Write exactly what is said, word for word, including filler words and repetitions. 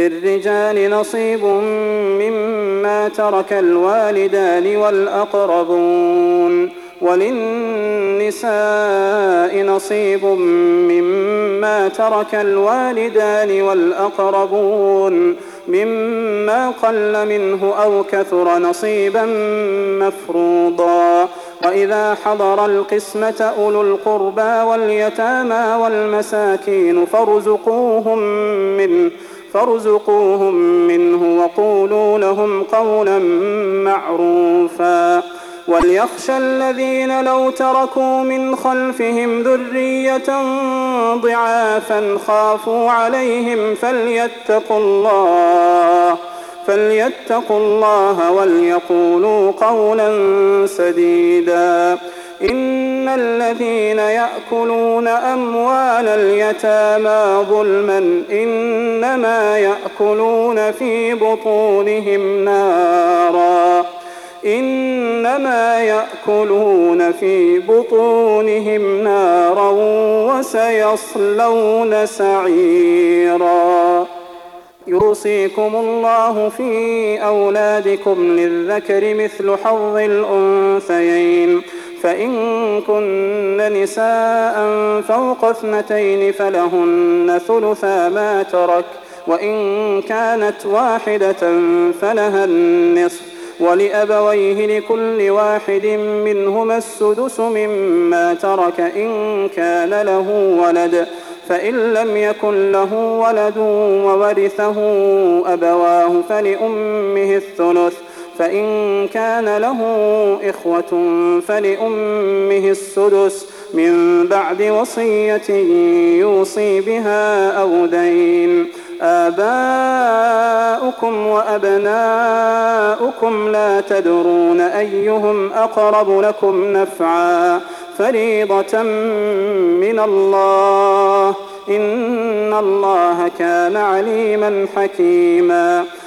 للرجال نصيب مما ترك الوالدان والأقربون وللنساء نصيب مما ترك الوالدان والأقربون مما قل منه أو كثر نصيبا مفروضا. وإذا حضر القسمة أولو القربى واليتامى والمساكين فارزقوهم منه فارزقوهم منه وقولوا لهم قولا معروفا. وليخشى الذين لو تركوا من خلفهم ذرية ضعافا خافوا عليهم فليتقوا الله فليتقوا الله وليقولوا قولا سديدا. إن الذين يأكلون أموال اليتامى ظلما إنما يأكلون في بطونهم نارا إنما يأكلون في بطونهم نارا وسيصلون سعيرا. يوصيكم الله في أولادكم للذكر مثل حظ الأنثيين فإن كن نساء فوق اثنتين فلهن ثلثا ما ترك وإن كانت واحدة فلها النصف ولأبويه لكل واحد منهما السدس مما ترك إن كان له ولد فإن لم يكن له ولد وورثه أبواه فلأمه الثلث فإن كان له إخوة فلأمه السدس من بعد وصية يوصي بها أو دين. آباؤكم وأبناؤكم لا تدرون أيهم أقرب لكم نفعا فريضة من الله إن الله كان عليما حكيما.